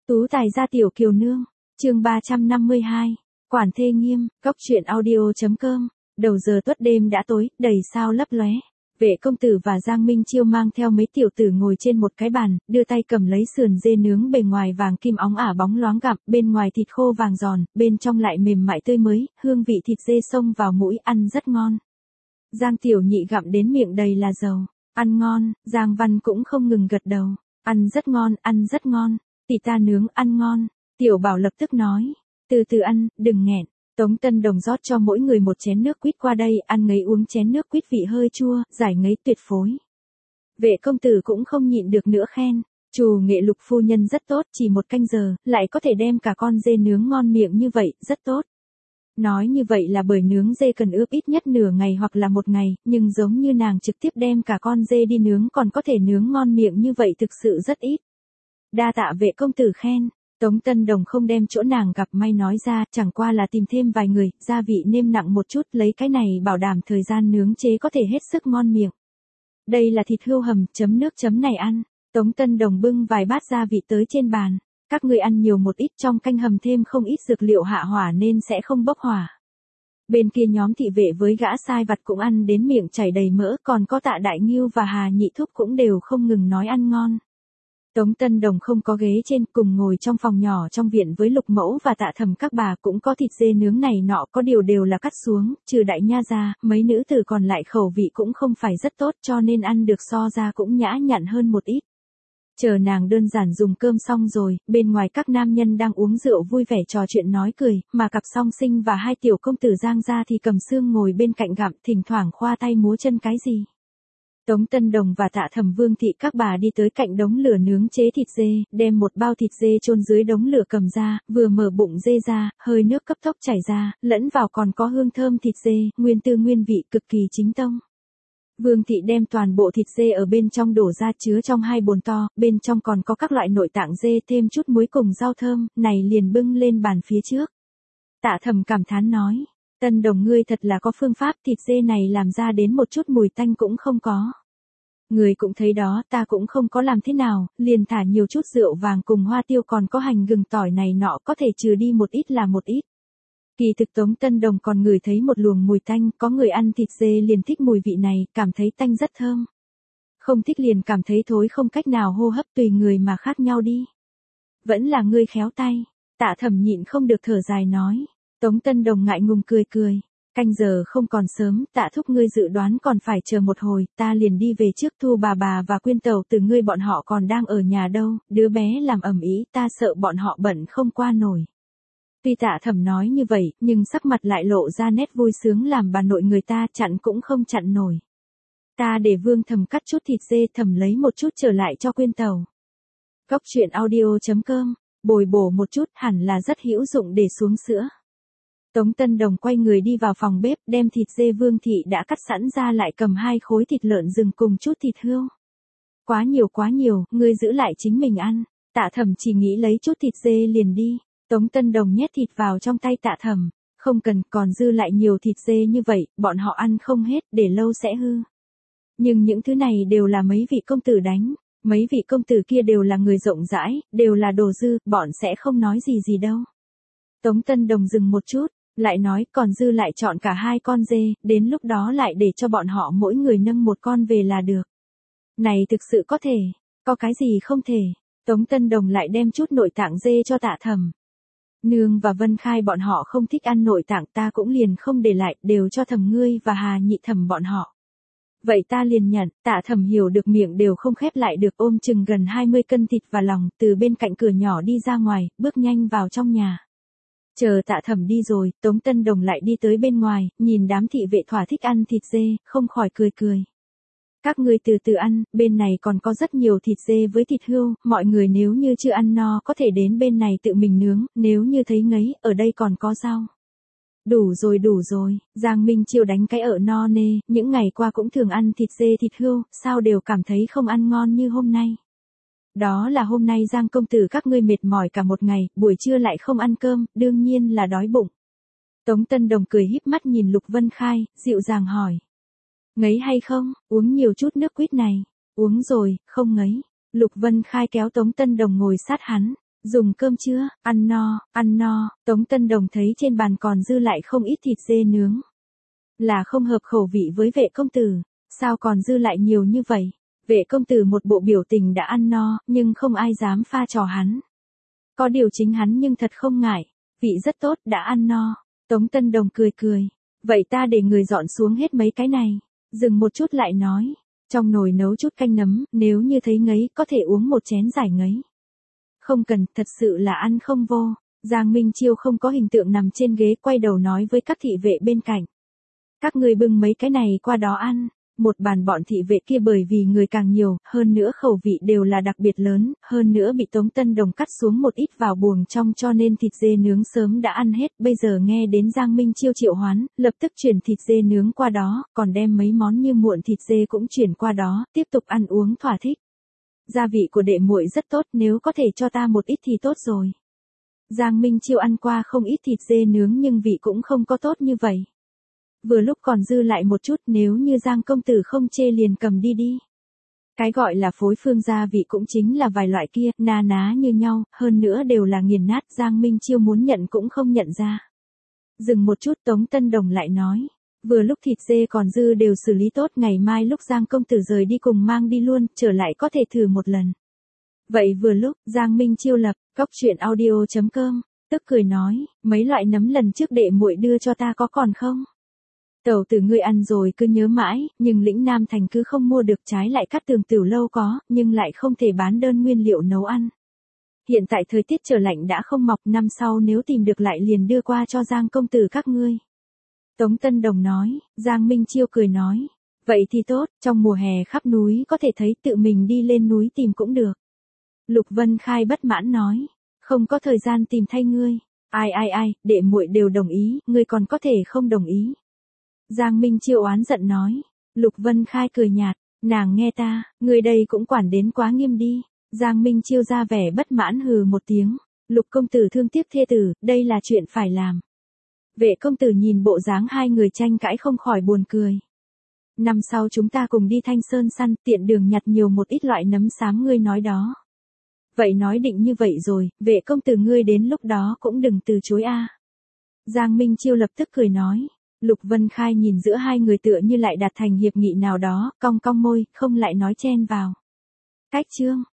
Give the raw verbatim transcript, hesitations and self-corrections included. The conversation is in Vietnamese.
Tú tài gia tiểu kiều nương, chương ba trăm năm mươi hai, quản thê nghiêm, góc truyện audio.com, đầu giờ tuất đêm đã tối, đầy sao lấp lóe. Vệ công tử và Giang Minh Chiêu mang theo mấy tiểu tử ngồi trên một cái bàn, đưa tay cầm lấy sườn dê nướng bề ngoài vàng kim óng ả bóng loáng gặm, bên ngoài thịt khô vàng giòn, bên trong lại mềm mại tươi mới, hương vị thịt dê xông vào mũi, ăn rất ngon. Giang tiểu nhị gặm đến miệng đầy là dầu, ăn ngon. Giang Văn cũng không ngừng gật đầu, ăn rất ngon, ăn rất ngon, tỷ ta nướng ăn ngon. Tiểu Bảo lập tức nói, từ từ ăn, đừng nghẹn. Tống Tân Đồng rót cho mỗi người một chén nước quýt qua đây, ăn ngấy uống chén nước quýt vị hơi chua, giải ngấy tuyệt phối. Vệ công tử cũng không nhịn được nữa khen, Trù nghệ Lục phu nhân rất tốt, chỉ một canh giờ, lại có thể đem cả con dê nướng ngon miệng như vậy, rất tốt. Nói như vậy là bởi nướng dê cần ướp ít nhất nửa ngày hoặc là một ngày, nhưng giống như nàng trực tiếp đem cả con dê đi nướng còn có thể nướng ngon miệng như vậy thực sự rất ít. Đa tạ vệ công tử khen. Tống Tân Đồng không đem chỗ nàng gặp may nói ra, chẳng qua là tìm thêm vài người, gia vị nêm nặng một chút, lấy cái này bảo đảm thời gian nướng chế có thể hết sức ngon miệng. Đây là thịt hươu hầm, chấm nước chấm này ăn. Tống Tân Đồng bưng vài bát gia vị tới trên bàn. Các ngươi ăn nhiều một ít, trong canh hầm thêm không ít dược liệu hạ hỏa nên sẽ không bốc hỏa. Bên kia nhóm thị vệ với gã sai vặt cũng ăn đến miệng chảy đầy mỡ, còn có Tạ Đại Ngưu và Hà Nhị Thúc cũng đều không ngừng nói ăn ngon. Tống Tân Đồng không có ghế trên, cùng ngồi trong phòng nhỏ trong viện với Lục Mẫu và Tạ Thẩm các bà, cũng có thịt dê nướng này nọ, có điều đều là cắt xuống, trừ Đại Nha ra, mấy nữ tử còn lại khẩu vị cũng không phải rất tốt, cho nên ăn được so ra cũng nhã nhặn hơn một ít. Chờ nàng đơn giản dùng cơm xong rồi, bên ngoài các nam nhân đang uống rượu vui vẻ trò chuyện nói cười, mà cặp song sinh và hai tiểu công tử Giang gia thì cầm xương ngồi bên cạnh gặm, thỉnh thoảng khoa tay múa chân cái gì. Tống Tân Đồng và Tạ Thẩm Vương thị các bà đi tới cạnh đống lửa nướng chế thịt dê, đem một bao thịt dê chôn dưới đống lửa cầm ra, vừa mở bụng dê ra, hơi nước cấp tốc chảy ra, lẫn vào còn có hương thơm thịt dê, nguyên tư nguyên vị cực kỳ chính tông. Vương thị đem toàn bộ thịt dê ở bên trong đổ ra chứa trong hai bồn to, bên trong còn có các loại nội tạng dê thêm chút muối cùng rau thơm, này liền bưng lên bàn phía trước. Tạ Thẩm cảm thán nói, Tân Đồng ngươi thật là có phương pháp, thịt dê này làm ra đến một chút mùi tanh cũng không có. Người cũng thấy đó, ta cũng không có làm thế nào, liền thả nhiều chút rượu vàng cùng hoa tiêu còn có hành gừng tỏi này nọ có thể trừ đi một ít là một ít. Kỳ thực Tống Tân Đồng còn ngửi thấy một luồng mùi tanh, có người ăn thịt dê liền thích mùi vị này, cảm thấy tanh rất thơm. Không thích liền cảm thấy thối không cách nào hô hấp, tùy người mà khác nhau đi. Vẫn là ngươi khéo tay, Tạ Thẩm nhịn không được thở dài nói. Tống Tân Đồng ngại ngùng cười cười. Canh giờ không còn sớm, Tạ thúc ngươi dự đoán còn phải chờ một hồi, ta liền đi về trước. Thu bà bà và Quyên Tẩu từ ngươi bọn họ còn đang ở nhà đâu, đứa bé làm ầm ĩ, ta sợ bọn họ bận không qua nổi. Tuy Tạ Thẩm nói như vậy, nhưng sắc mặt lại lộ ra nét vui sướng làm bà nội người ta chặn cũng không chặn nổi. Ta để Vương Thẩm cắt chút thịt dê, Thẩm lấy một chút trở lại cho Quyên Tẩu. Góc truyện audio.com, bồi bổ một chút hẳn là rất hữu dụng để xuống sữa. Tống Tân Đồng quay người đi vào phòng bếp, đem thịt dê Vương thị đã cắt sẵn ra lại cầm hai khối thịt lợn rừng cùng chút thịt hươu. Quá nhiều quá nhiều, ngươi giữ lại chính mình ăn. Tạ Thẩm chỉ nghĩ lấy chút thịt dê liền đi. Tống Tân Đồng nhét thịt vào trong tay Tạ Thẩm, không cần, còn dư lại nhiều thịt dê như vậy, bọn họ ăn không hết, để lâu sẽ hư. Nhưng những thứ này đều là mấy vị công tử đánh, mấy vị công tử kia đều là người rộng rãi, đều là đồ dư, bọn sẽ không nói gì gì đâu. Tống Tân Đồng dừng một chút, lại nói còn dư lại chọn cả hai con dê, đến lúc đó lại để cho bọn họ mỗi người nâng một con về là được. Này thực sự có thể, có cái gì không thể. Tống Tân Đồng lại đem chút nội tạng dê cho Tạ Thẩm. Nương và Vân Khai bọn họ không thích ăn nội tạng, ta cũng liền không để lại, đều cho Thẩm ngươi và Hà Nhị Thẩm bọn họ. Vậy ta liền nhận. Tạ Thẩm hiểu được miệng đều không khép lại được, ôm chừng gần hai mươi cân thịt và lòng, từ bên cạnh cửa nhỏ đi ra ngoài, bước nhanh vào trong nhà. Chờ Tạ Thẩm đi rồi, Tống Tân Đồng lại đi tới bên ngoài, nhìn đám thị vệ thỏa thích ăn thịt dê, không khỏi cười cười. Các ngươi từ từ ăn, bên này còn có rất nhiều thịt dê với thịt hươu, mọi người nếu như chưa ăn no có thể đến bên này tự mình nướng, nếu như thấy ngấy, ở đây còn có rau. Đủ rồi đủ rồi, Giang Minh Chiêu đánh cái ở no nê, những ngày qua cũng thường ăn thịt dê thịt hươu, sao đều cảm thấy không ăn ngon như hôm nay. Đó là hôm nay Giang công tử các ngươi mệt mỏi cả một ngày, buổi trưa lại không ăn cơm, đương nhiên là đói bụng. Tống Tân Đồng cười híp mắt nhìn Lục Vân Khai, dịu dàng hỏi. Ngấy hay không, uống nhiều chút nước quýt này. Uống rồi, không ngấy. Lục Vân Khai kéo Tống Tân Đồng ngồi sát hắn. Dùng cơm chưa, ăn no, ăn no, Tống Tân Đồng thấy trên bàn còn dư lại không ít thịt dê nướng. Là không hợp khẩu vị với vệ công tử, sao còn dư lại nhiều như vậy? Vệ công tử một bộ biểu tình đã ăn no, nhưng không ai dám pha trò hắn. Có điều chính hắn nhưng thật không ngại, vị rất tốt, đã ăn no. Tống Tân Đồng cười cười, vậy ta để người dọn xuống hết mấy cái này. Dừng một chút lại nói, trong nồi nấu chút canh nấm, nếu như thấy ngấy có thể uống một chén giải ngấy. Không cần, thật sự là ăn không vô. Giang Minh Chiêu không có hình tượng nằm trên ghế, quay đầu nói với các thị vệ bên cạnh. Các người bưng mấy cái này qua đó ăn. Một bàn bọn thị vệ kia bởi vì người càng nhiều, hơn nữa khẩu vị đều là đặc biệt lớn, hơn nữa bị Tống Tân Đồng cắt xuống một ít vào buồng trong cho nên thịt dê nướng sớm đã ăn hết, bây giờ nghe đến Giang Minh Chiêu triệu hoán, lập tức chuyển thịt dê nướng qua đó, còn đem mấy món như muộn thịt dê cũng chuyển qua đó, tiếp tục ăn uống thỏa thích. Gia vị của đệ muội rất tốt, nếu có thể cho ta một ít thì tốt rồi. Giang Minh Chiêu ăn qua không ít thịt dê nướng nhưng vị cũng không có tốt như vậy. Vừa lúc còn dư lại một chút, nếu như Giang công tử không chê liền cầm đi đi. Cái gọi là phối phương gia vị cũng chính là vài loại kia, na ná như nhau, hơn nữa đều là nghiền nát, Giang Minh Chiêu muốn nhận cũng không nhận ra. Dừng một chút, Tống Tân Đồng lại nói, vừa lúc thịt dê còn dư đều xử lý tốt, ngày mai lúc Giang công tử rời đi cùng mang đi luôn, trở lại có thể thử một lần. Vậy vừa lúc, Giang Minh Chiêu lập, cóc truyện audio chấm com, tức cười nói, mấy loại nấm lần trước đệ muội đưa cho ta có còn không? Tẩu tử ngươi ăn rồi cứ nhớ mãi, nhưng lĩnh Nam Thành cứ không mua được, trái lại Cát Tường Tiểu lâu có, nhưng lại không thể bán đơn nguyên liệu nấu ăn. Hiện tại thời tiết trở lạnh đã không mọc, năm sau nếu tìm được lại liền đưa qua cho Giang công tử các ngươi. Tống Tân Đồng nói, Giang Minh Chiêu cười nói, vậy thì tốt, trong mùa hè khắp núi có thể thấy, tự mình đi lên núi tìm cũng được. Lục Vân Khai bất mãn nói, không có thời gian tìm thay ngươi. Ai ai ai, đệ muội đều đồng ý, ngươi còn có thể không đồng ý. Giang Minh Chiêu oán giận nói. Lục Vân Khai cười nhạt, nàng nghe ta, người đây cũng quản đến quá nghiêm đi. Giang Minh Chiêu ra vẻ bất mãn hừ một tiếng. Lục công tử thương tiếc thê tử, đây là chuyện phải làm. Vệ công tử nhìn bộ dáng hai người tranh cãi không khỏi buồn cười. Năm sau chúng ta cùng đi Thanh Sơn săn, tiện đường nhặt nhiều một ít loại nấm xám ngươi nói đó. Vậy nói định như vậy rồi, vệ công tử ngươi đến lúc đó cũng đừng từ chối a. Giang Minh Chiêu lập tức cười nói. Lục Vân Khai nhìn giữa hai người tựa như lại đạt thành hiệp nghị nào đó, cong cong môi, không lại nói chen vào. Cách chương.